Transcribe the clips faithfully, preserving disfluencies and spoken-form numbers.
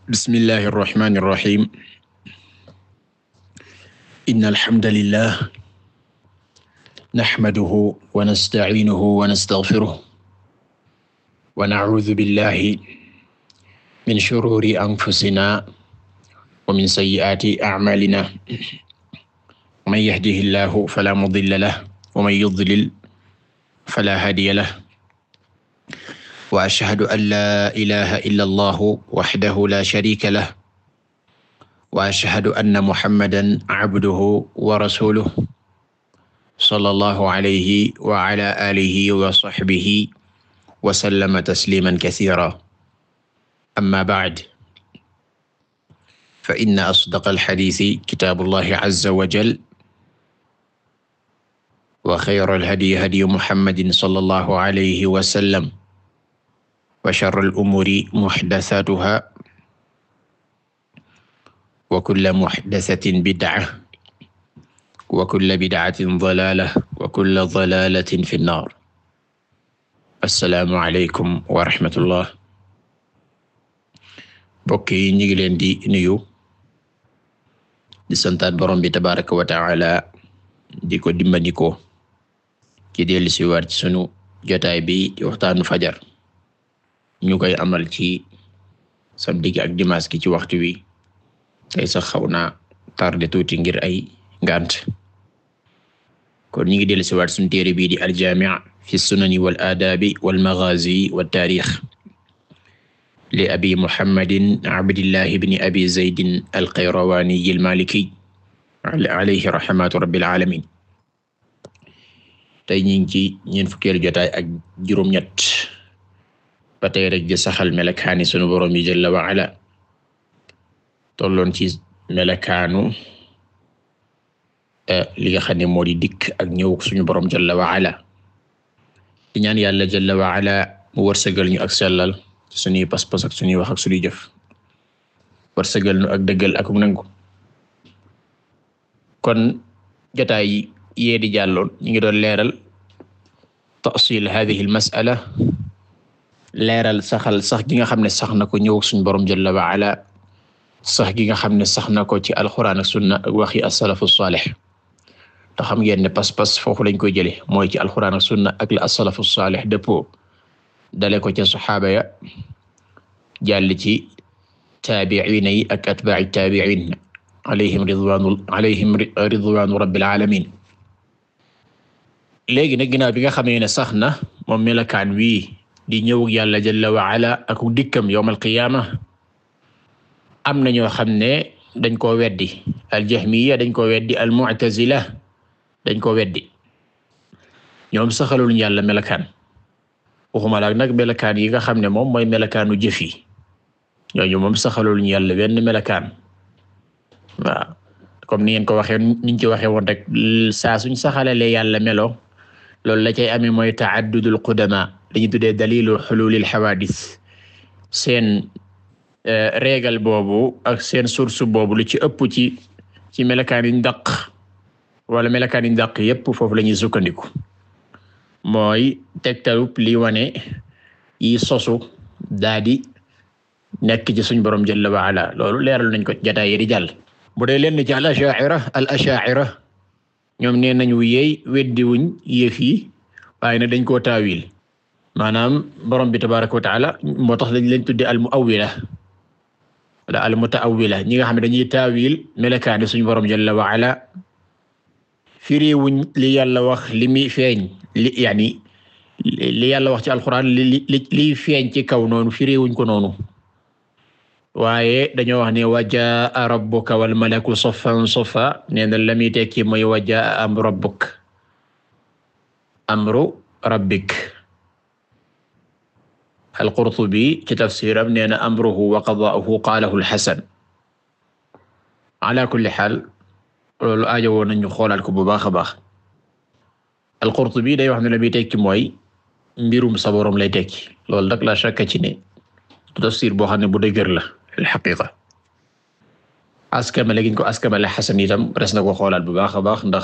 bismillahi irrahmani irrahim inna alhamdalillah naxmaduhu wa nastaciinuhu wa nastaghfiruh wa nacuudu billahi min shuruuri anfusina wa min sayyi'aati acmaalina man yahdihi llahu falaa mudilla lahu wa man yudlil falaa haadiya lahu wa ashhadu an laa ilaaha illa allahu wahdahu laa shariika lahu wa ashhadu anna muhammadan cabduhu wa rasuluhu sallallahu alayhi wa ala aalihi wa sahbihi wa sallama tasliiman kasiiran amma ba'd fa inna asdaqal hadiisi kitaabullahi azza wa jalla wa xayral hadyi hadyu muhammadin sallallahu alayhi wa sallam wa sharral umuuri muhdasaatuhaa wa kulla muhdasatin bid'a wa kulla bid'atin dalaala wa kulla dalaalatin fi nnaar. Assalaamu aleykum wa rahmatullah. Mbokk yi ñu ngi leen di nuyu di santaat Boroom bi tabaaraka wa ta'aala di ko dimbandikoo ci dellu si waat ci sunu jotaay bi di waxtaanu fajar ñu koy amal ci samedi ak dimanche ki ci waxtu wi tey sax xaw naa tardé tuuti ngir ay ngant kon ñu ngi dellu si waat sunu téere bii di al-jaami' fi sunani wal aadaabi wal maghaazi wat taarix li abi muhammadin abdillahi ibni abi zaydin al-qayrawaani al-maaliki alayhi rahmatu rabbil aalamiin. tey ñu ngi ci ñeent fukkeelu jotaay ak juróom-ñett ba tey rek di saxal melakaani sunu Boroom yi jalla wa ala tolloon ci melakaanu li nga xam ne moo di dikk ak ñëw suñu Boroom jalla wa ala di ñaan yàlla jalla wa ala mu wërsëgal ñu ak sellal suñuy pas-pas ak suñuy wax ak suñuy jëf wërsëgal ñu ak dëggal ak nangu. kon jotaay yee di jàlloon ñu ngi doon leeral ta'sil hadhihi al-mas'ala leeral saxal sax gi nga xam ne sax na ko ñëw suñu Boroom jalla wa ala sax gi nga xam ne sax na ko ci alxuraan ak sunna ak waxi as-salafu salih te xam ngeen ne pas-pas foofu lañ koy jële mooy ci alxuraan ak sunna ak la as-salafu salih dëppoo dale ko ca saxaaba ya jàll ci taabi'iin yi ak atbaa'i taabi'iin alayhim ridwaanu alayhim ridwaanu rabbil aalamiin. léegi nag ginnaaw bi nga xamee ne sax na moom melakaan wii di ñëw yàlla jalla wa ala ak dikkam yawmal qiyaama am na ñoo xam ne dañ koo weddi al-jahmiyya dañ koo weddi al-mu'tazila dañ koo weddi ñoom saxalul yàlla melakaan waxuma la nag melakaan yi nga xam ne moom mooy melakaanu jëf yi ñooñu moom saxalul yàlla benn melakaan waaw comme ni ngeen ko waxee niñ ci waxee woon rek saa suñ saxalalee yàlla melo loolu la cay amee mooy ta'addudul qudama dañu tuddee dalilu hululil hawadis seen régal boobu ak seen source boobu lu ci ëpp ci ci melakaan yi ndaq wala melakaan yi ndaq yépp foofu la ñuy sukkandiku mooy tegtalub li wane yi sosu daadi nekk ci suñ Boroom jalla wa ala loolu leeral nañ ko jotaay yi di jàll. bu dee leen ci al asha'ira al asha'ira ñoom nee nañu yeey weddi wuñ yëf yi waaye ne dañ koo taawil maanaam Boroom bi tabaaraka wa ta'ala moo tax dañ leen tudde al mu'awwila wala al muta'awwila ñi nga xam ne dañuy taawil melakaani suñu Boroom jalla wa ala firi wuñ li yàlla wax li muy feeñ li yaani li yàlla wax ci alxuraan li li liy feeñ ci kaw noonu firi wuñ ko noonu waaye dañoo wax ne wa jaa rabbuka wal malaku saffan saffa nee na la muy tekki mooy wa jaa amru rabbuk amru rabbik. al-Qurtubi ci tafsiram nee na amruhu wa qadaa'uhu qaalahu al-Hasan. ala kulli haal loolu aajowoo nañu xoolaat ko bu baax a baax. al-Qurtubi day wax ne la muy tekki mooy mbirum sa Boroom lay tekki loolu nag la shakka ci ne tafsir boo xam ne bu dëgër la al-haqiqa. askamale giñ ko askamale Hasan itam res na ko xoolaat bu baax a baax ndax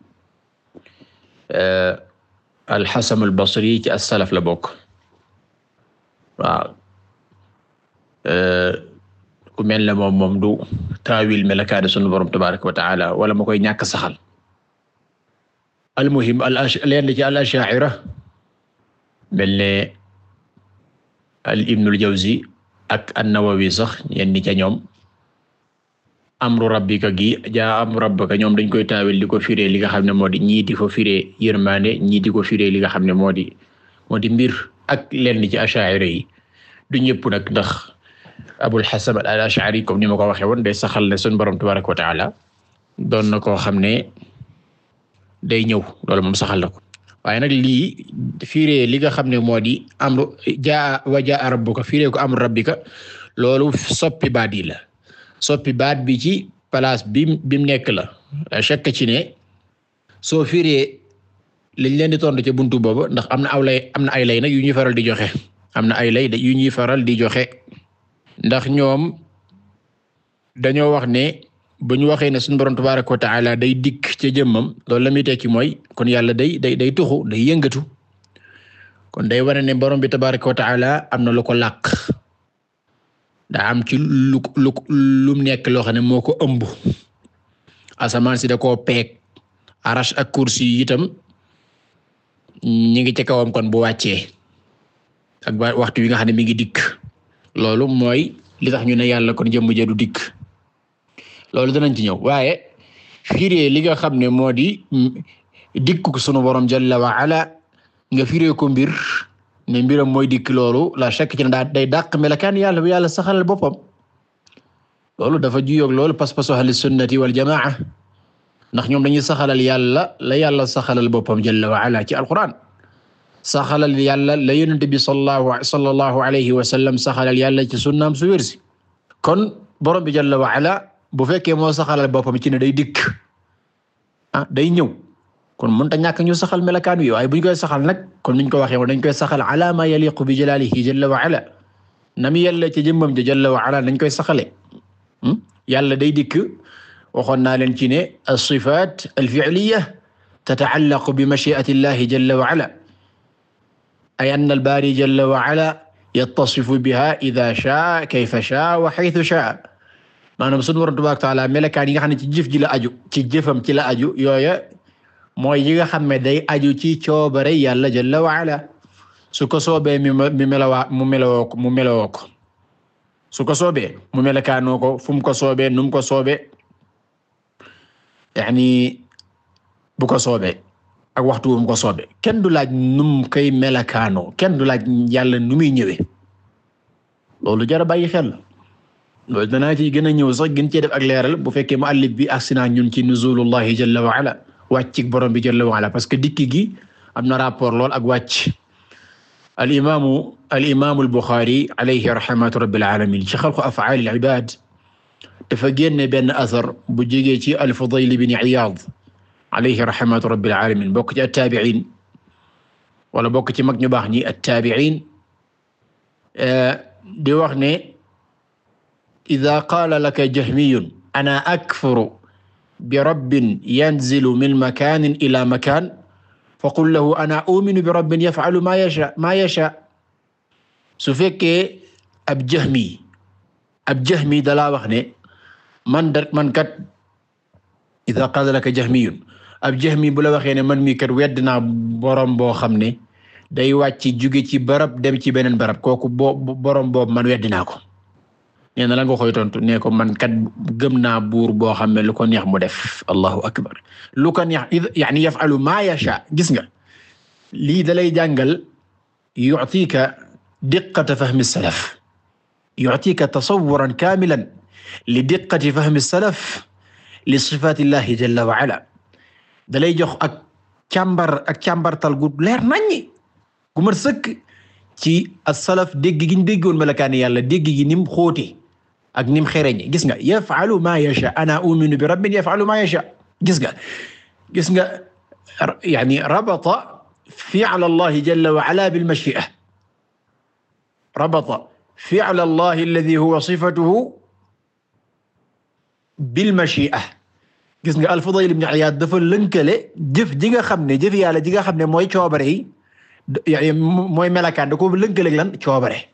al-Hasan al-Basri ci as-salaf la bokk. waaw ku ku mel ne moom moom du taawil melakaani sunu borom tabaraka wa taala wala ma koy ñàkk saxal. almuhim al leen ci al ashaa'ira mel ne al ibnul jawzi ak an-nawawi sax yenn ca ñoom amru rabbika gi jaa amru rabbika ñoom dañ koy taawil di ko firee li nga xam ne moo di ñii di ko firee yërmande ñii di ko firee li nga xam ne moo di moo di mbir ak lenn ci ashaa'ira yi du ñëpp nag ndax Abul Hasan al-Ash'ari comme ni ma ko waxee woon day saxal ne sunu borom tabaraka wa taala doon na koo xam ne day ñëw loolu moom saxal na ko waaye nag lii firee li nga xam ne moo di amru jaa wa jaa rabbuka firee ko amru rabbika loolu soppi baat yi la soppi baat bi ci place bi bi mu nekk la chekk ci ne soo firee liñ leen di tontu ca buntu boobu ndax am na aw lay am na ay lay nag yu ñuy faral di joxe am na ay lay yu ñuy faral di joxe ndax ñoom dañoo wax ne bu ñu waxee ne suñu borom tabaaraka wa ta'ala day dikk ca jëmmam loolu la muy tekki mooy kon yàlla day day day tuxu day yëngatu kon day wane ne borom bi tabaaraka wa ta'ala am na lu ko làq daa am ci lu lu lu nekk loo xam ne moo ko ëmb asamaan si da koo peeg arash ak kursi yi itam ñi ngi ci kawam kon bu wàccee ak ba waxtu wi nga xam ne mi ngi dikk loolu mooy li tax ñu ne yàlla kon jëmm ja du dikk loolu danañ ci ñëw waaye firee li nga xam ne moo di dikk sunu borom jalla wa ala nga firee ko mbir ne mbiram mooy dikk loolu la shakk ci ne daa day dàq melakaan yàlla bu yàlla saxalal boppam loolu dafa juyoog loolu pas-pasu ahli sunnati wal jamaa ndax ñoom dañuy saxalal yàlla la yàlla saxalal boppam jalla wa ala ci alquran saxalal yàlla la yonent bi sallallahu sallallahu alayhi wa sallam saxalal yàlla ci sunnaam su wérsi kon borom bi jalla wa ala bu fekkee moo saxalal boppam ci ne day dikk ah day ñëw kon mënta ñàkk ñu saxal melakaan wi waaye bu ñu koy saxal nag kon niñ ko waxee woon dañ koy saxal ala ma yaliqu bi jalalihi jalla wa ala nam yàlla ci jëmmam ja jalla wa ala dañ koy saxale yàlla day dikk waxoon naa leen ci ne as-sifaat al-fi'liyya tata'allaqu bi mashi'ati llahi jalla wa ala ay anna al-baari jalla wa ala yattasifu biha idha sha'a kayfa sha'a wa haythu sha'a maanaam sunu Boroom tabaaraka wa ta'aala melakaan yi nga xam ne ci jëf ji la aju ci jëfam ci la aju yooya mooy yi nga xam ne day aju ci coobare yàlla jalla wa ala su ko soobee mi mi melawaa mu melawoo ko mu melawoo ko su ko soobee mu melakaanoo ko fu mu ko soobee nu mu ko soobee yaani bu ko soobee ak waxtu bu mu ko soobee kenn du laaj nu mu koy melakaanoo kenn du laaj yàlla nu muy ñëwee loolu jar a bàyyi xel loolu danaa ci gën a ñëw sax gën cee def ak leeral bu fekkee muallif bi agsi na ñun ci nuzulullahi jalla wa ala wàcc borom bi jalla wa ala parce que dikki gi am na rapport lool ak wàcc al imaamu al imaamu al Buxaari alayhi rahmatu rabbil alamin ci xalqu af'aal al ibaad dafa génne benn asar bu jógee ci al Fudayl ibn Iyaad alayhi rahmatu rabbil alamin bokk ci at-taabi'iin wala bokk ci mag ñu baax ñi at-taabi'iin di wax ne idaa qaala laka jahmiyun ana akfuru bi rabbin yanzilu min makaanin ilaa makaan faqul lahu ana uuminu bi rabbin yaf'alu maa yashaa maa yashaa su fekkee ab jahmi ab jahmi dalaa wax ne man da man kat idaa qaala laka jahmiyun ab jahmi bu la waxee ne man mii kat wedd naa borom boo xam ne day wàcc jóge ci barab dem ci beneen barab kooku boo borom boobu man wedd naa ko nee na la nga koy tontu nee ko man kat gëm naa buur boo xam ne lu ko neex mu def allahu akbar lu ko neex yaani yaf'alu maa yasha gis nga lii dalay jàngal yu'tika diqqata fahmi salaf yu'tika tasawwuran kaamilan li diqqati fahmi salaf li sifaatillahi jalla wa ala dalay jox ak càmbar ak càmbartal gu leer naññi gu mat sëkk ci as-salaf dégg gi ñu déggoon melakaani yàlla dégg gi nim xóote ak nim xereñe gis nga yaf'alu ma yasha ana u'minu bi rabbin yaf'alu ma yasha gis nga gis nga yani rabata fi'la Allah jalla wa ala bil mashi'a rabata fi'la Allah alladhi huwa sifatuhu bil mashi'a gis nga al-Fudayl ibn Iyad dafa lënkale jëf ji nga xam ne jëf yàlla ji nga xam ne mooy coobare yi mooy melakaan da ko lënkale lan coobare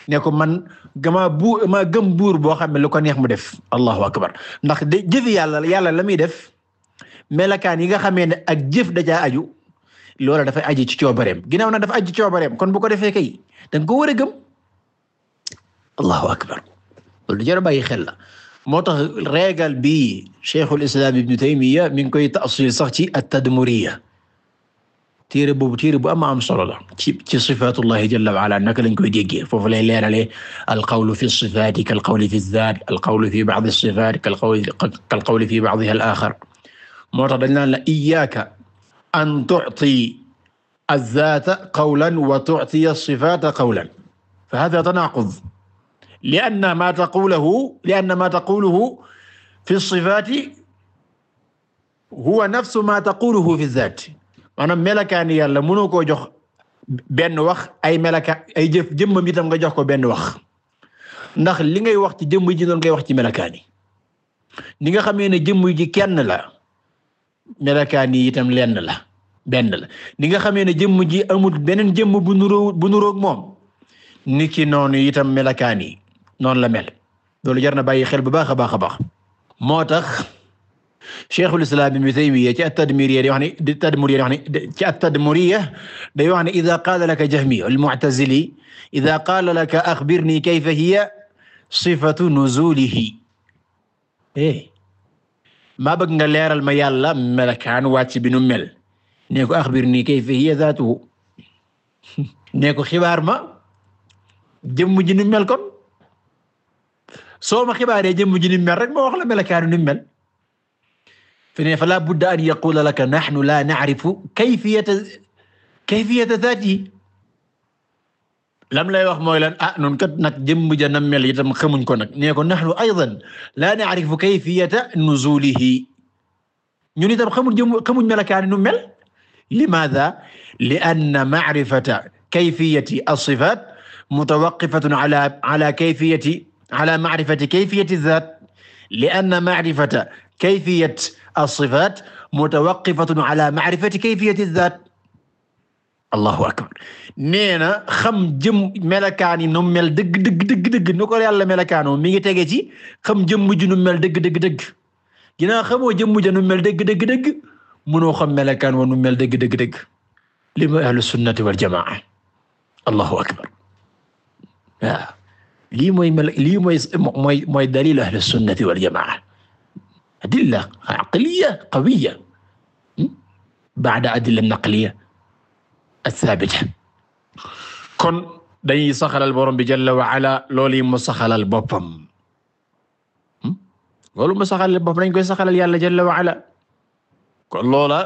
ne ko man gamaa bu maa gëm buur boo xam ne lu ko neex mu def allahu akbar ndax de jëfi yàlla yàlla la muy def melakaan yi nga xamee ne ak jëf dajaa aju loola dafay aji ci coobareem ginnaaw nag dafa aji ci coobareem kon bu ko defee kay da nga ko war a gëm allahu akbar loolu jar a bàyyi xel la moo tax régal bii cheikhul islam ibnu taymiya mi ngi koy tafsil sax ci at-tadmuriya téere boobu téere bu am am solo la ci ci sifaatullahi jalla wa ala naka lañ koy déggee foofu lay leerale alqawlu fi sifaati kalqawli fi zaat alqawlu fi ba'di sifaat kalqawli kalqawli fi ba'diha al-axar moo tax dañ naan la iyyaaka an tu'ti az-zaata qawlan wa tu'ti as-sifaata qawlan fa haadha tanaaqud li'anna maa taquluhu li'anna maa taquluhu fi as-sifaati huwa nafsu maa taquluhu fi az-zaat maanaam melakaani yàlla mënoo koo jox benn wax ay melaka ay jëf jëmmam itam nga jox ko benn wax ndax li ngay wax ci jëmm ji doon ngay wax ci melakaani ni nga xamee ne jëmm ji kenn la melakaani itam lenn la benn la ni nga xamee ne jëmm ji amul beneen jëmm bu nuroo bu nuroog moom niki noonu itam melakaani noonu la mel loolu jar na bàyyi xel bu baax a baax a baax moo tax cheikhul islam ibn Taymiyya ci at-Tadmuriyya day wax ne di Tadmuriyya day wax ne ci at-Tadmuriyya day wax ne idha qaala laka Jahmi al-Mu'tazili idha qaala laka akhbirni kayfa hiya sifatu nuzulihi eh maa bëgg nga leeral ma yàlla melakaan wàcc bi nu mel nee ko akhbirni kayfa hiya zaatuhu nee ko xibaar ma jëmm ji nu mel kon soo ma xibaaree jëmm ji nu mel rek ma wax la melakaan nu mel fene fala budda an yaqula laka nahnu la na'rifu kayfiyata kayfiyata zaatihi lam lay wax mooy lan ah noonu kat nag jëmm ja na mel itam xamuñ ko nag nee ko nahnu aydan la na'rifu kayfiyata nuzulihi ñun itam xamuñ jëmm xamuñ melakaani nu mel limaadha li'anna ma'rifata kayfiyati as-sifaat mutawaqqifatun ala ala kayfiyati ala ma'rifati kayfiyati az-zaat li'anna ma'rifata kayfiyat as-sifaat mutawaqqifatun ala ma'rifati kayfiyati az-zaat allahu akbar nee na xam jëm melakaani nu mel dëgg dëgg dëgg dëgg nu ko yàlla melakaanoo mi ngi tege ci xam jëmm ji nu mel dëgg dëgg dëgg ginnaaw xamoo jëmm ja nu mel dëgg dëgg dëgg mënoo xam melakaan wa nu mel dëgg dëgg dëgg li mooy ahlu sunnati wal jamaa allahu akbar waaw lii mooy mel lii mooy mooy mooy dalil ahlu sunnati wal jamaa adilla aqliya qawiya ba'da adilla naqliya athabita kon dañuy saxalal borom bi jalla wa ala loolu mu saxalal boppam loolu mu saxalal boppam dañ koy saxalal yàlla jalla wa ala kon loola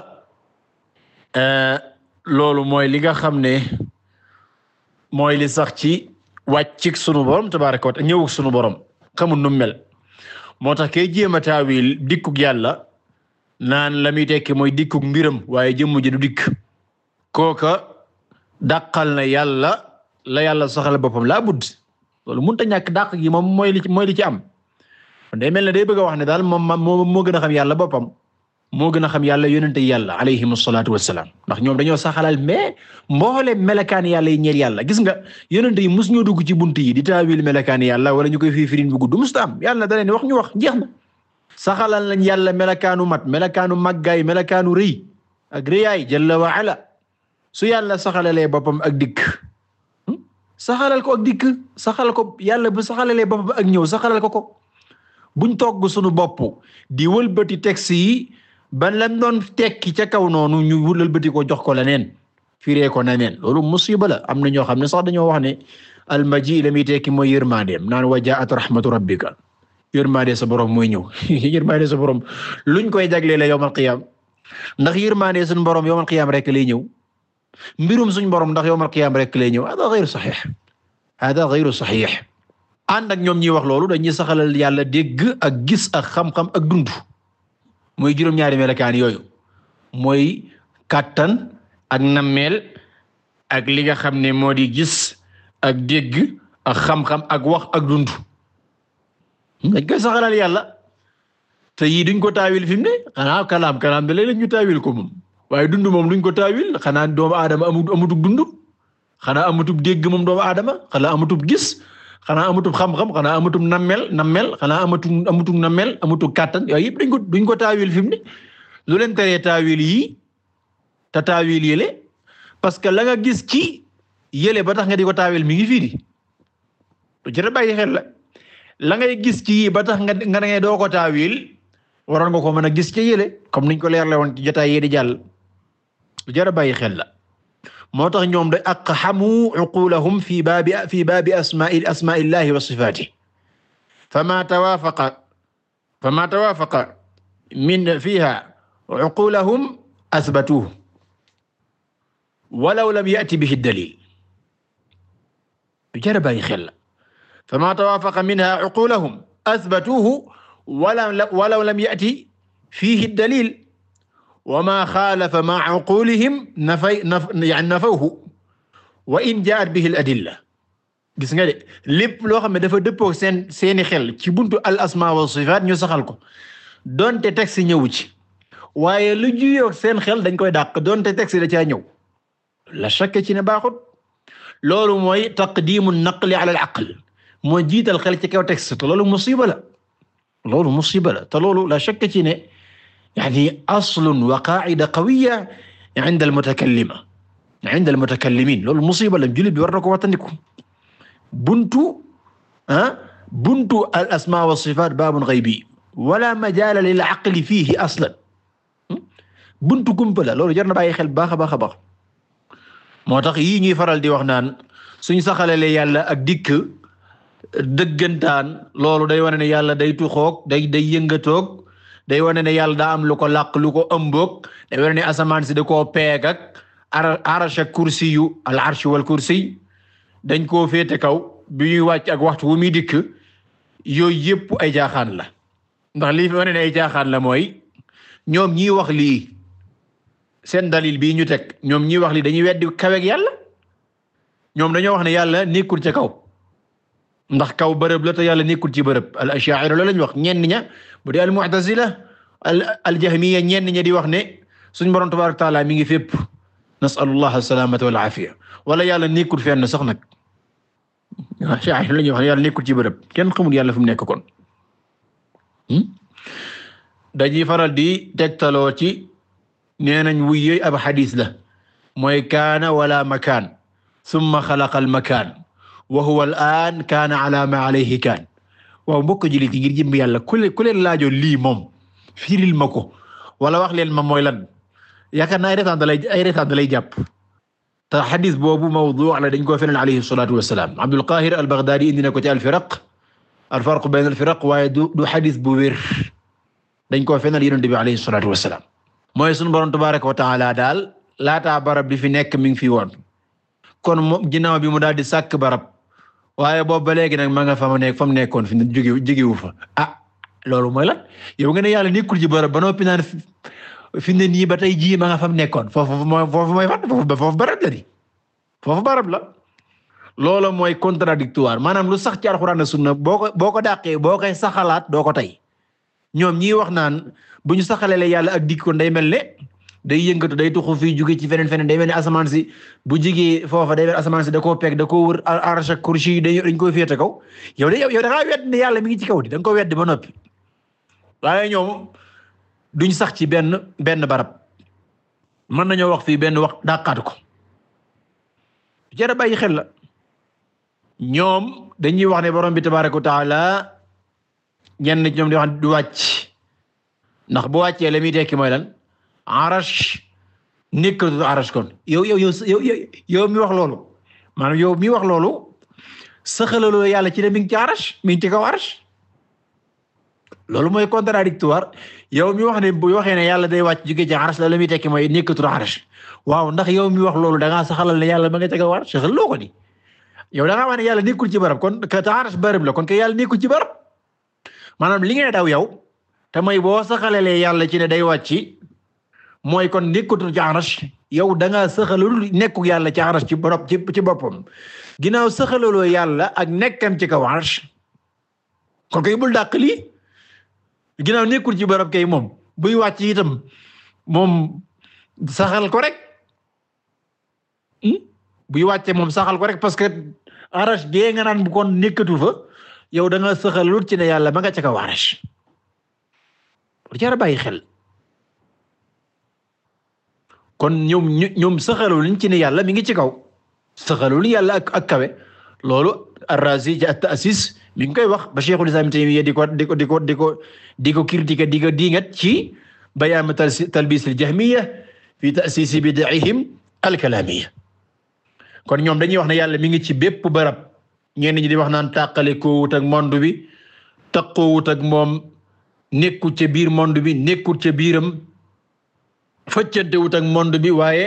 loolu mooy li nga xam ne mooy li sax ci wàccik sunu borom tabaaraka wa ta'ala ñëw sunu borom xamul nu mel moo tax kay jéem a taawil dikkug yàlla naan la muy tekki mooy dikkug mbiram waaye jëmm ji du dikk kooka dàqal na yàlla la yàlla saxal boppam laa budd loolu mënut a ñàkk dàq gi moom mooy li mooy li ci am day mel ne day bëgg a wax ne daal moom moo moo gën a xam yàlla boppam moo gën a xam yàlla yonente yàlla alayhim salaatu wassalaam ndax ñoom dañoo saxalal mais mboole melakaan yàlla yi ñeel yàlla gis nga yonente yi mus ñoo dugg ci bunt yi di taawil melakaan yàlla wala ñu koy fii firin bu gudd musta am yàlla da leen wax ñu wax jeex na saxalal lañ yàlla melakaanu mat melakaanu màggaay melakaanu rëy ak rëyaay jalla wa ala su yàlla saxalalee boppam ak dikk saxalal ko ak dikk saxalal ko yàlla bu saxalalee boppam ak ñëw saxalal ko ko buñ togg sunu bopp di wëlbati texte yi ban lañ doon tekki ca kaw noonu ñu wëlbati ko jox ko leneen firee ko leneen loolu musiba la am na ñoo xam ne sax dañoo wax ne almaji la muy tekki mooy yërmandeem naan wa jaa'at rahmatu rabbika yërmande sa borom mooy ñëw yërmande sa borom luñ koy jagleele yawmal qiyaam ndax yërmande suñu borom yawmal qiyaam rek lay ñëw mbirum suñu borom ndax yawmal qiyaam rek lay ñëw hada ghayru sahih hada ghayru sahih ànd ak ñoom ñuy wax loolu dañuy saxalal yàlla dégg ak gis ak xam-xam ak dund mooy juróom-ñaari melakaan yooyu mooy kàttan ak nammeel ak li nga xam ne moo di gis ak dégg ak xam-xam ak wax ak dund dañ koy saxalal yàlla te yii duñ ko taawil fi mu ne xanaa kalaam kalaam da léeg-léeg ñu taawil ko moom waaye dund moom duñ ko taawil xanaa doomu aadama amut amutub dund xanaa amutub dégg moom doomu aadama xanaa amutub gis xanaa amatum xam-xam xanaa amatum nammel nammel xanaa amatum amatum nammel amatum kàttan yooyu yëpp dañ ko duñ ko taawil fi mu ne lu leen teree taawil yi te taawil yële parce que la nga gis ci yële ba tax nga di ko taawil mi ngi fii di lu jërë bàyyi xel la la ngay gis ci yi ba tax nga nga ne doo ko taawil waroon nga ko mën a gis ci yële comme niñ ko leerle woon ci jotaay yi di jàll lu jërë bàyyi xel la moo tax ñoom da aqhamu uqulahum fi baabi fi baabi asma'i asma'illahi wa sifatihi fama tawafaqa fama tawafaqa min fiha uqulahum athbatuhu walaw lam ya'ti bihi ad-dalil lu jar a bàyyi xel la fama tawafaqa minha uqulahum athbatuhu walaw lam ya'ti fihi ad-dalil wama xaalafa ma'a uqulihim nafay yani nafawhu wa in jaa'at bihi al-adilla gis nga de lépp loo xam ne dafa dëppoo seen seeni xel ci buntu al asmaa wa sifaat ñu saxal ko donte texte ñëwu ci waaye lu juyoo seen xel dañ koy dàq donte texte da caa ñëw la shakka ci ne baaxut loolu mooy taqdimu naqli ala al-aql moo jiital xel ci kaw texte te loolu musiba la loolu musiba la te loolu la shakka ci ne يعني أصل وقاعدة قوية عند المتكلمة عند المتكلمين loolu musiba la jullit bi war na ko wattandiku buntu ah buntu al asmaa wa sifaat baabun ghaybi wala majaala lil aqli fiihi aslan buntu kumpa la loolu jar na bàyyi xel baax a baax a baax moo tax yii ñuy faral di wax naan suñ saxalale yàlla ak dikk dëggantaan loolu day wane ne yàlla day tuxoog day day yëngatoog day wane ne yàlla daa am lu ko làq lu ko ëmboog day wane ne asamaan si da koo peeg ak arash ak kursi yu al arsh wal kursi dañ koo féete kaw bi ñuy wàcc ak waxtu wu muy dikk yooyu yëpp ay jaaxaan la ndax lii fi wane ne ay jaaxaan la mooy ñoom ñiy wax lii seen dalil bii ñu teg ñoom ñiy wax lii dañuy weddi kaweeg yàlla ñoom dañoo wax ne yàlla nekkul ca kaw ndax kaw bërëb la te yàlla nekkul ci bërëb al ash'ari la lañ wax ñenn ña bu dee al mu'tazila al jahmiya ñenn ña di wax ne suñ borom tabaaraka wa taala mi ngi fépp nas'alullah as-salaamata wal aafiya wala yàlla nekkul fenn sax nag ash'ari la ñuy wax ne yàlla nekkul ci bërëb kenn xamul yàlla fu mu nekk kon dañuy faral di tegtaloo ci nee nañ wuy yooyu ab xadis la mooy kaana wala makaan summa xalaqa al makaan wa huwa al-aan kaana ala ma alayhi kaan waaw mbokk jullit yi ngir jëm yàlla ku leen ku leen laajoon lii moom firil ma ko wala wax leen ma mooy lan yaakaar naa ay retaan da lay ay retaan da lay jàpp te xadis boobu mawdu' la dañ koo feneen alayhi salaatu wa salaam Abdul Qaahir al-Baghdadi indi na ko ci al-Firaq al-farq bayna al-firaq waaye du du xadis bu wér dañ koo feneen Yonent bi alayhi salaatu wa salaam mooy sunu Boroom tabaaraka wa ta'aala daal laataa barab bi fi nekk mi ngi fi woon kon moom ginnaaw bi mu daal di sàkk barab waaye boobu ba léegi nag ma nga fa ma nekk fa mu nekkoon fi mu jóge jógewu fa ah loolu mooy lan yow nga ne yàlla nekkul ci barab ba noppi naan fi ne nii ba tey jii ma nga fa mu nekkoon foofu mooy foofu mooy fan foofu foofu barab la di foofu barab la loolu mooy contradictoire maanaam lu sax ci alxuraan ak sunna boo ko boo ko dàqee boo koy saxalaat doo ko tey ñoom ñii wax naan bu ñu saxalalee yàlla ak dikkoon day mel ne day yëngatu day tuxu fii jóge ci feneen feneen day mel ne asamaan si bu jigee foofa day mel asamaan si da koo peeg da koo wër arsh ak kursi yi dañ koy féete kaw yow de yow da ngaa wedd ne yàlla mi ngi ci kaw di da nga ko wedd ba noppi waaye ñoom duñ sax ci benn benn barab mën nañoo wax fii benn wax dàqaat ko jara bàyyi xel la ñoom dañuy wax ne borom bi tabaaraka wa taala ñenn ñoom di wax du wàcc ndax bu wàccee la muy tekki mooy lan arash nekkatu arash kon yow yow yow yow yow mi wax loolu maanaam yow mi wax loolu saxalaloo yàlla ci ne mi ngi ci arash mi ngi ci kaw arash loolu mooy contradictoire yow mi wax ne bu waxee ne yàlla day wàcc jóge ci arash la la muy tekki mooy nekkatu arash waaw ndax yow mi wax loolu da ngaa saxalal ne yàlla ma nga ca kaw arash saxalaloo ko di yow da ngaa wax ne yàlla nekkul ci barab kon ka ta arash barab la kon ke yàlla nekkul ci barab maanaam li ngay daw yow te mooy boo saxalalee yàlla ci ne day wàcc mooy kon nekkatul ci arash yow da ngaa saxalalul nekku yàlla ci arash ci borom ci ci boppam ginnaaw saxalaloo yàlla ak nekkam ci kaw arash kon kay bul dàq lii ginnaaw nekkul ci barab kay moom buy wàcc itam moom saxal ko rek buy wàcce moom saxal ko rek parce que arash gee nga naan bu kon nekkatu fa yow da nga saxalut ci ne yàlla ba nga ca kaw arash lu jar a bàyyi xel kon ñoom ñoom saxaluñ ci ne yàlla mi ngi ci kaw saxaluñ yàlla ak ak kawe loolu Ar-Razi ci at-Ta'sis mi ngi koy wax ba Cheikhul Islam Taymiyya di ko di ko di ko di ko di ko critiquer di ko dingat ci bayaan talbis al-Jahmiyya fi ta'sis bid'ihim al-kalamiyya kon ñoom dañuy wax ne yàlla mi ngi ci bépp barab ñenn ñi di wax naan tàqale ko wut ak monde bi taqoo wut ak moom nekkul ca biir monde bi nekkul ca biiram faccante wut ak monde bi waaye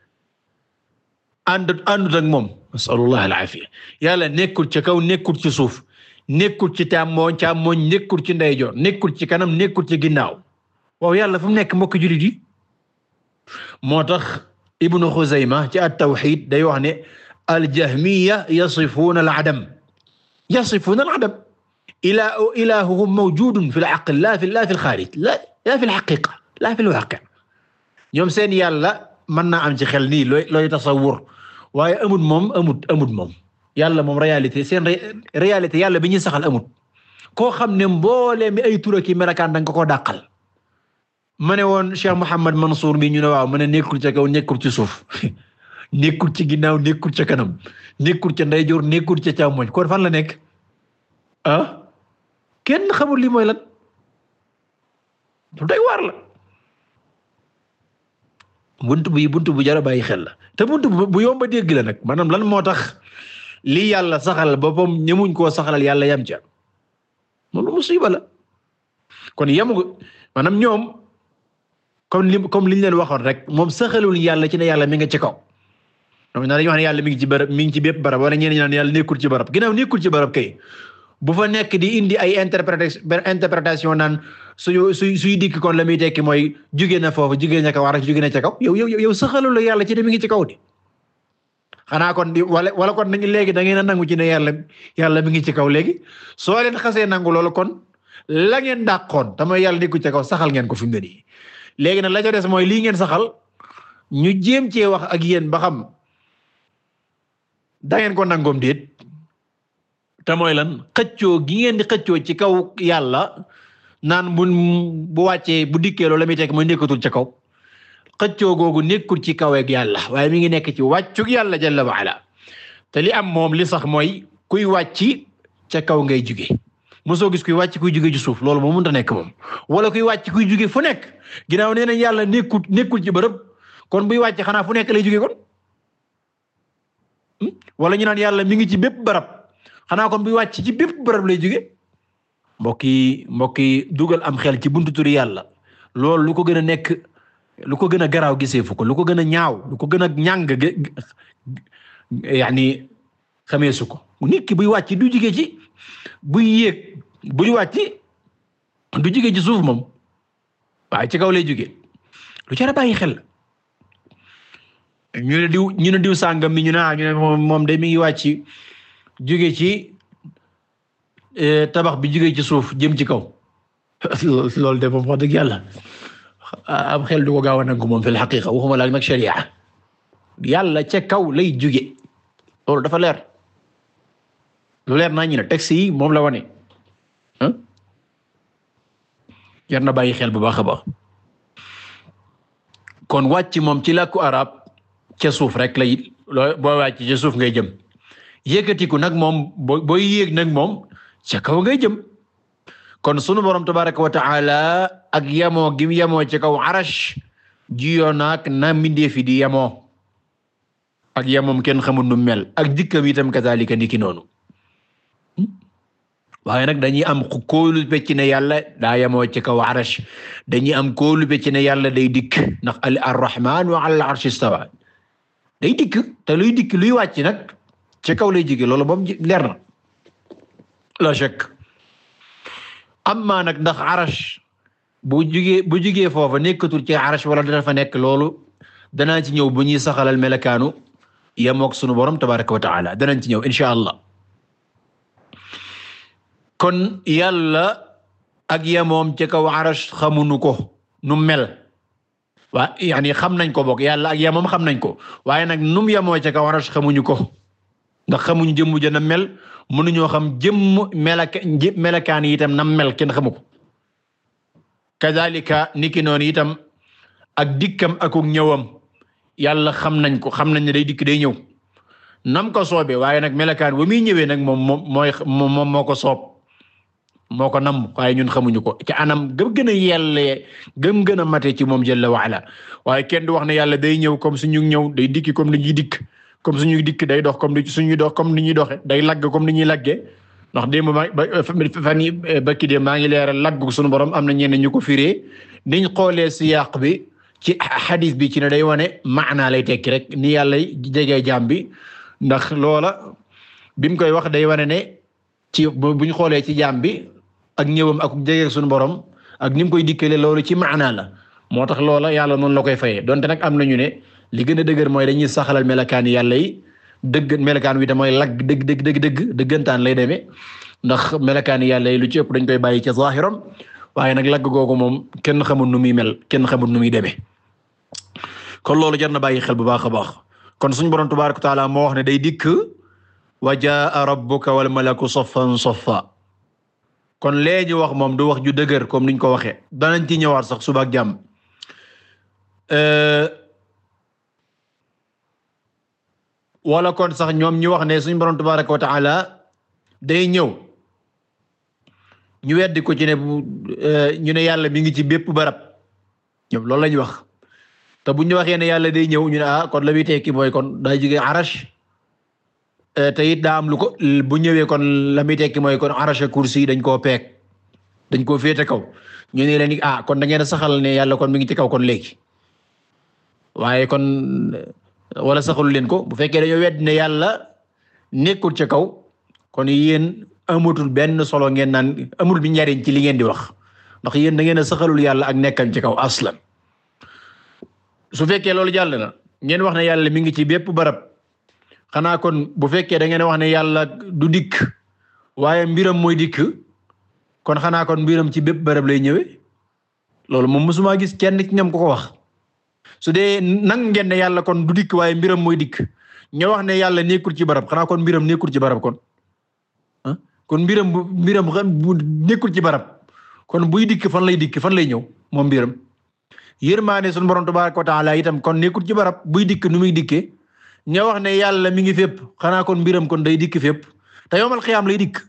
ànd àndut ak moom nasalullah al-afiya yàlla nekkul ca kaw nekkul ci suuf nekkul ci càmmooñ càmmooñ nekkul ci ndeyjoor nekkul ci kanam nekkul ci ginnaaw waaw yàlla fu mu nekk mbokk jullit yi moo tax Ibnu Xuzayma ci at-Tawhid day wax ne al-Jahmiyya yasifuuna al-adam yasifuuna al-adam ila ilahuhum mawjudun fi al-aql la fi la fi al-xaarij la la fi al-haqiqa la fi al-waaqi' ñoom seen yàlla mën naa am ci xel nii looy looy tasawur waaye amut moom amut amut moom yàlla moom réalité seen réalité yàlla bi ñuy saxal amut koo xam ne mboolee mi ay tura ki melakaan da nga ko dàqal ma ne woon Cheikh Mouhamed Mansour bi ñu ne waaw ma ne nekkul ca kaw nekkul ci suuf nekkul ci ginnaaw nekkul ca kanam nekkul ca ndeyjoor nekkul ca càmmoñ kon fan la nekk ah kenn xamul li mooy lan doy waar la buntu bi buntu bu jar a bàyyi xel la te buntu bu yomba dégg la nag maanaam lan moo tax lii yàlla saxal boppam ñemuñ koo saxalal yàlla yam ca loolu musiba la kon yemu maanaam ñoom comme li comme li ñu leen waxoon rek moom saxalul yàlla ci ne yàlla mi nga ci kaw ñoom dañuy wax ne yàlla mi ngi ci barab mi ngi ci bépp barab wala ñeneen ñi naan yàlla nekkul ci barab ginnaaw nekkul ci barab kay bu fa nekk di indi ay interprétation interprétation naan suy suy suy dikk kon la muy tekki mooy jugee na foofu jugee na kaw jugee na ca kaw yow yow yow saxalul yàlla ci ne mi ngi ci kaw di xanaa kon di wala wala kon nañu léegi da ngeen a nangu ci ne yàlla yàlla mi ngi ci kaw léegi soo leen xasee nangu loolu kon la ngeen dàqoon te mooy yàlla nekkul ci kaw saxal ngeen ko fi mu ne nii léegi nag la ca des mooy lii ngeen saxal ñu jéem cee wax ak yéen ba xam da ngeen ko nangoom déet te mooy lan xëccoo gi ngeen di xëccoo ci kaw yàlla naan bu bu wàccee bu dikkee loolu la muy tekk mooy nekkatul ca kaw xëccoo googu nekkul ci kaw ak yàlla waaye mi ngi nekk ci wàccug yàlla jalla wa ala te li am moom li sax mooy kuy wàcc ca kaw ngay jóge mosoo gis kuy wàcc kuy jóge ci suuf loolu moom mënut a nekk moom wala kuy wàcc kuy jóge fu nekk ginnaaw nee nañ yàlla nekkul nekkul ci bërëb kon buy wàcc xanaa fu nekk lay jóge kon wala ñu naan yàlla mi ngi ci bépp barab xanaa kon buy wàcc ci bépp barab lay jóge mbokk yi mbokk yi dugal am xel ci buntu turi yàlla loolu lu ko gën a nekk lu ko gën a garaaw gisee fu ko lu ko gën a ñaaw lu ko gën a ñàng yaani xamee su ko nit ki buy wàcc du jóge ci buy yéeg buy wàcc du jóge ci suuf moom waaye ci kaw lay jóge lu jar a bàyyi xel ñu ne diw ñu ne diw sàngam mi ñu ne ñu ne moom day mi ngi wàcc jóge ci tabax bi jóge ci suuf jëm ci kaw loolu de moom wax dëgg yàlla am xel du ko gaaw a nangu moom fil haqiqa waxuma la nag sharia yàlla ca kaw lay jóge loolu dafa leer lu leer naa ñu ne texte yi moom la wane ah jar na bàyyi xel bu baax a baax kon wàcc moom ci làkku arab ca suuf rek lay loo boo wàcc ca suuf ngay jëm yëkkatiku nag moom boo booy yéeg nag moom ca kaw ngay jëm kon sunu borom tabaraka wa taala ak yamoo gim yamoo ci kaw arash jiyoo naag na mindeefi di yamoo ak yamoom kenn xamul nu mel ak dikkam itam kazalika niki noonu waaye nag dañuy am kóolu pecc ne yàlla daa yamoo ci kaw arash dañuy am kóolu pecc ne yàlla day dikk ndax al arrahman wa ala al arsh istawa day dikk te luy dikk luy wàcc nag ci kaw lay jóge loolu moom leer na la shakk amma nag ndax arash bu jugee bu jugee foofa nekkatul ci arash wala dana fa nekk loolu danaa ci ñëw bu ñuy saxalal melakaanu yamook sunu borom tabaraka wa taala danañ ci ñëw insha allah kon yàlla ak yamoom ci kaw arash xamuñu ko nu mel waa yaani xam nañ ko bokk yàlla ak yamoom xam nañ ko waaye nag num yamoo ci kaw arash xamuñu ko ndax xamuñ jëmm ja na mel mënuñoo xam jëmm melaka melakaan yi itam nam mel kenn xamu ko kadhalika niki noonu itam ak dikkam ak ñëwam yàlla xam nañ ko xam nañ ne day dikk day ñëw nam ko soobee waaye nag melakaan wa muy ñëwee nag moom moom mooy moom moo ko soob moo ko nam waaye ñun xamuñu ko ci anam gëm gën a yellee gëm gën a mate ci moom jalla wa ala waaye kenn du wax ne yàlla day ñëw comme suñu ñëw day dikki comme ni ñuy dikk comme suñuy dikk day dox comme ni suñuy dox comme ni ñuy doxe day lagg comme ni ñuy laggee ndax démb ma fan yi bakki de maa ngi leeral lagg suñu borom am na ñeneen ñu ko firee niñ xoolee siyaaq bi ci xadis bi ci ne day wane maanaa lay tekki rek ni yàlla jegee jaam bi ndax loola bi mu koy wax day wane ne ci buñ xoolee ci jaam bi ak ñëwam ak jegee suñu borom ak ni mu koy dikkale loolu ci maanaa la moo tax loola yàlla noonu la koy fayee donte nag am nañu ne li gën a dëgër mooy dañuy saxalal melakaan yàlla yi dëgg melakaan wi da mooy lagg dëgg dëgg dëgg dëgg dëggantaan lay demee ndax melakaan yàlla yi lu ci ëpp dañ koy bàyyi ci zaahiram waaye nag lagg googu moom kenn xamul nu muy mel kenn xamul nu muy demee kon loolu jar na bàyyi xel bu baax a baax kon suñu borom tabaaraka wa taala moo wax ne day dikk wa jaa rabbuka wal malaku saffan saffa kon lee ñu wax moom du wax ju dëgër comme niñ ko waxee danañ ci ñëwaat sax suba ak jàmm wala kon sax ñoom ñu wax ne suñu borom tabaaraka wa taala day ñëw ñu weddi ko ci ne ñu ne yàlla mi ngi ci bépp barab ñoom loolu lañu wax te bu ñu waxee ne yàlla day ñëw ñu ne ah kon la muy tekki mooy kon daa jóge arash te it daa am lu ko bu ñëwee kon la muy tekki mooy kon arash kursi dañ koo peeg dañ koo féete kaw ñu ne leen ah kon da ngeen a saxal ne yàlla kon mi ngi ci kaw kon léegi waaye kon wala saxalu leen ko bu fekkee dañoo wedd ne yàlla nekkul ca kaw kon yéen amatul benn solo ngeen naan amul bi njariñ ci li ngeen di wax ndax yéen da ngeen a saxalul yàlla ak nekkam ci kaw aslan su fekkee loolu jàll na ngeen wax ne yàlla mi ngi ci bépp barab xanaa kon bu fekkee da ngeen wax ne yàlla du dikk waaye mbiram mooy dikk kon xanaa kon mbiram ci bépp barab lay ñëwee loolu moom mosuma gis kenn ci ñoom ko ko wax su dee nang ngeen ne yàlla kon du dikk waaye mbiram mooy dikk ñoo wax ne yàlla nekkul ci barab xanaa kon mbiram nekkul ci barab kon ah kon mbiram bu mbiram bu nekkul ci barab kon buy dikk fan lay dikk fan lay ñëw moom mbiram yërmaane sunu borom tabaaraka wa taala itam kon nekkul ci barab buy dikk nu muy dikkee ñoo wax ne yàlla mi ngi fépp xanaa kon mbiram kon day dikk fépp te yawmal qiyaam lay dikk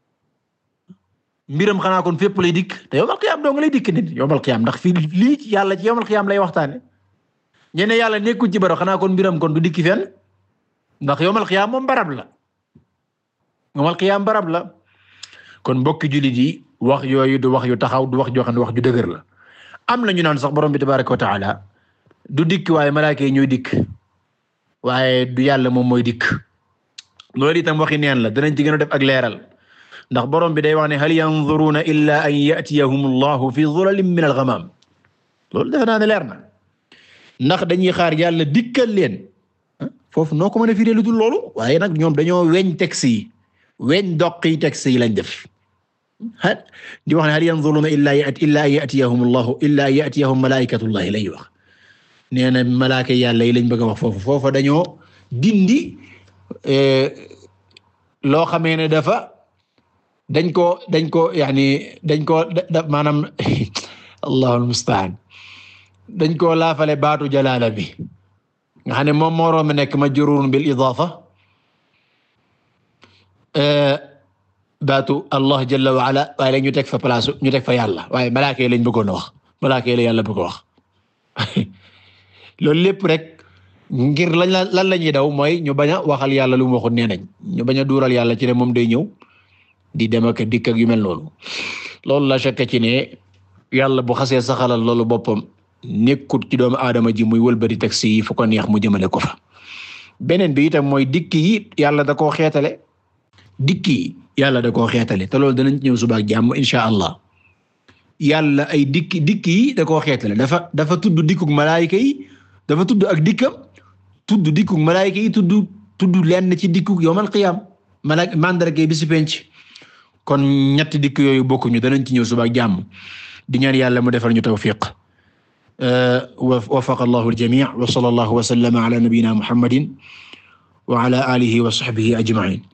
mbiram xanaa kon fépp lay dikk te yawmal qiyaam doo nga lay dikk nit yawmal qiyaam ndax fii lii ci yàlla ci yawmal qiyaam lay waxtaane ñene yàlla nekkul ci barab xanaa kon mbiram kon du dikki fenn ndax yawmal qiyaam moom barab la yawmal qiyaam barab la kon mbokki jullit yi wax yooyu du wax yu taxaw du wax joo xam ne wax ju dëgër la am na ñu naan sax borom bi tabaaraka wa taala du dikk waaye malaaka yi ñooy dikk waaye du yàlla moom mooy dikk loolu itam waxi neen la danañ ci gën a def ak leeral ndax borom bi day wax ne hal yanzuruna illa an ya'tiyahum allahu fi zulalin min al-ghamam loolu defe naa ne leer na ndax dañuy xaar yàlla dikkal leen foofu noo ko mën a firee lu dul loolu waaye nag ñoom dañoo weñ texte yi weñ doqi texte yi lañ def ha di wax ne hal yanzuruna illa illa an ya'tiyahum allahu illa an ya'tiyahum malaikatullahi lay wax nee na malaaka yàlla yi lañ bëgg a wax foofu foofa dañoo dindi loo xamee ne dafa dañ ko dañ ko yaani dañ ko maanaam allahul musta'an dañ koo laafale baatu jalaala bi nga xam ne moom moo room nekk majruurun bil idaafa baatu allah jalla wa ala waaye la ñu teg fa place ñu teg fa yàlla waaye malaaka yi lañ bëggoon a wax malaaka yi la yàlla bëgg a wax loolu lépp rek ngir lañ lan la ñuy daw mooy ñu bañ a waxal yàlla lu mu waxut nee nañ ñu bañ a duural yàlla ci ne moom day ñëw di dem ak dikk ak yu mel noonu loolu la fekk ci ne yàlla bu xasee saxalal loolu boppam nekkut ci doomu aadama ji muy wëlbati taxi yi fu ko neex mu jëmale ko fa beneen bi itam mooy dikk yi yàlla da koo xeetale dikk yi yàlla da koo xeetale te loolu danañ ñëw suba ak jàmm insha allah yàlla ay dikk dikk yi da koo xeetale dafa dafa tudd dikkuk malaayika yi dafa tudd ak dikkam tudd dikkuk malaayika yi tudd tudd lenn ci dikkuk yawmal qiyaam malaaka mandarga bi ci penc kon ñetti dikk yooyu bokkuñu danañ ci ñëw suba ak jàmm di ñaan yàlla mu defal ñu tawfiq wafaqa allahu al-jamii' wa sallallahu wa sallama ala nabiyyina muhammadin wa ala alihi wa sahbihi ajma'in.